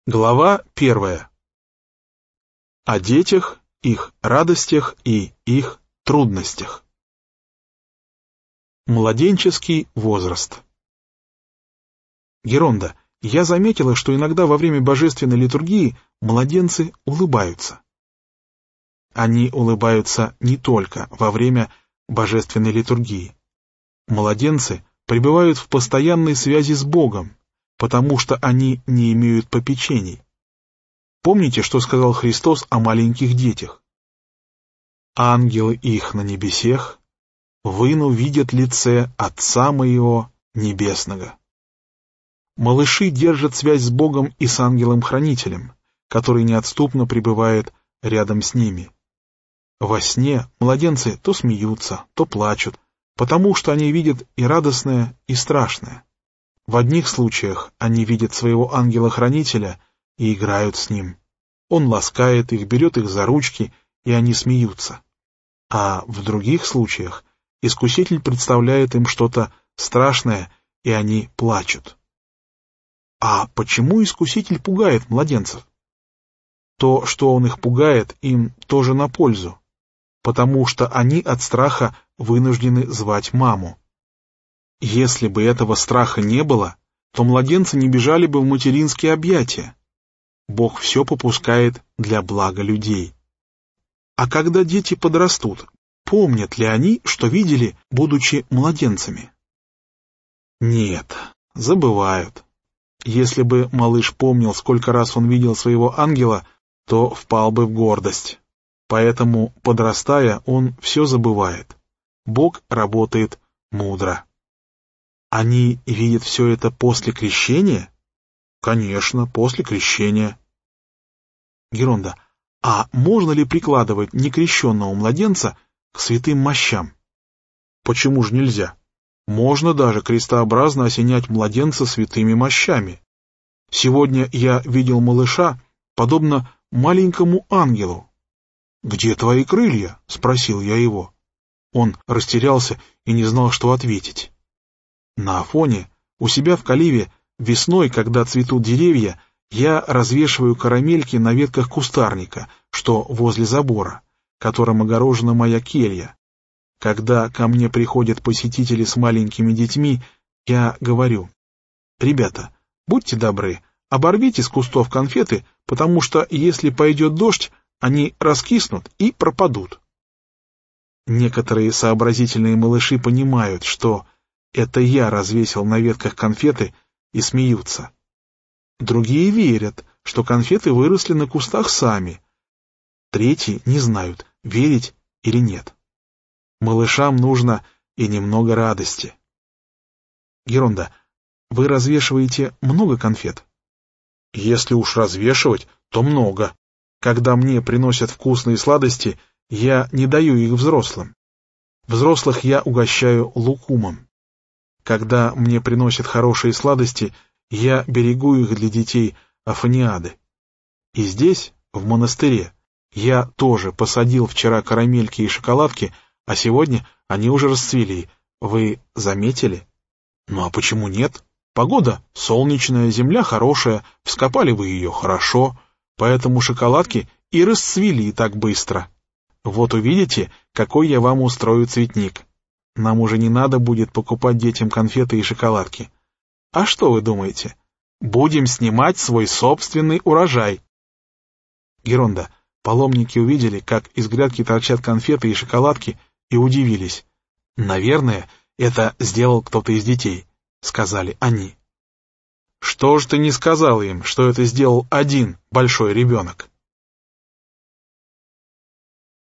Глава 1. О детях, их радостях и их трудностях. Младенческий возраст. Геронда, я заметила, что иногда во время божественной литургии младенцы улыбаются. Они улыбаются не только во время божественной литургии. Младенцы пребывают в постоянной связи с Богом, потому что они не имеют попечений. Помните, что сказал Христос о маленьких детях? «Ангелы их на небесех, выну видят лице Отца Моего Небесного». Малыши держат связь с Богом и с ангелом-хранителем, который неотступно пребывает рядом с ними. Во сне младенцы то смеются, то плачут, потому что они видят и радостное, и страшное. В одних случаях они видят своего ангела-хранителя и играют с ним. Он ласкает их, берет их за ручки, и они смеются. А в других случаях Искуситель представляет им что-то страшное, и они плачут. А почему Искуситель пугает младенцев? То, что он их пугает, им тоже на пользу, потому что они от страха вынуждены звать маму. Если бы этого страха не было, то младенцы не бежали бы в материнские объятия. Бог все попускает для блага людей. А когда дети подрастут, помнят ли они, что видели, будучи младенцами? Нет, забывают. Если бы малыш помнил, сколько раз он видел своего ангела, то впал бы в гордость. Поэтому, подрастая, он все забывает. Бог работает мудро. Они видят все это после крещения? Конечно, после крещения. Геронда, а можно ли прикладывать некрещенного младенца к святым мощам? Почему же нельзя? Можно даже крестообразно осенять младенца святыми мощами. Сегодня я видел малыша, подобно маленькому ангелу. «Где твои крылья?» — спросил я его. Он растерялся и не знал, что ответить. На Афоне, у себя в Каливе, весной, когда цветут деревья, я развешиваю карамельки на ветках кустарника, что возле забора, которым огорожена моя келья. Когда ко мне приходят посетители с маленькими детьми, я говорю: «Ребята, будьте добры, оборвите с кустов конфеты, потому что, если пойдет дождь, они раскиснут и пропадут». Некоторые сообразительные малыши понимают, что это я развесил на ветках конфеты, и смеются. Другие верят, что конфеты выросли на кустах сами. Третьи не знают, верить или нет. Малышам нужно и немного радости. Геронда, вы развешиваете много конфет? Если уж развешивать, то много. Когда мне приносят вкусные сладости, я не даю их взрослым. Взрослых я угощаю лукумом. Когда мне приносят хорошие сладости, я берегу их для детей Афониады. И здесь, в монастыре, я тоже посадил вчера карамельки и шоколадки, а сегодня они уже расцвели. Вы заметили? Ну а почему нет? Погода солнечная, земля хорошая, вскопали вы ее хорошо, поэтому шоколадки и расцвели так быстро. Вот увидите, какой я вам устрою цветник. Нам уже не надо будет покупать детям конфеты и шоколадки. А что вы думаете? Будем снимать свой собственный урожай. Геронда, паломники увидели, как из грядки торчат конфеты и шоколадки, и удивились. «Наверное, это сделал кто-то из детей», — сказали они. «Что ж ты не сказал им, что это сделал один большой ребенок?»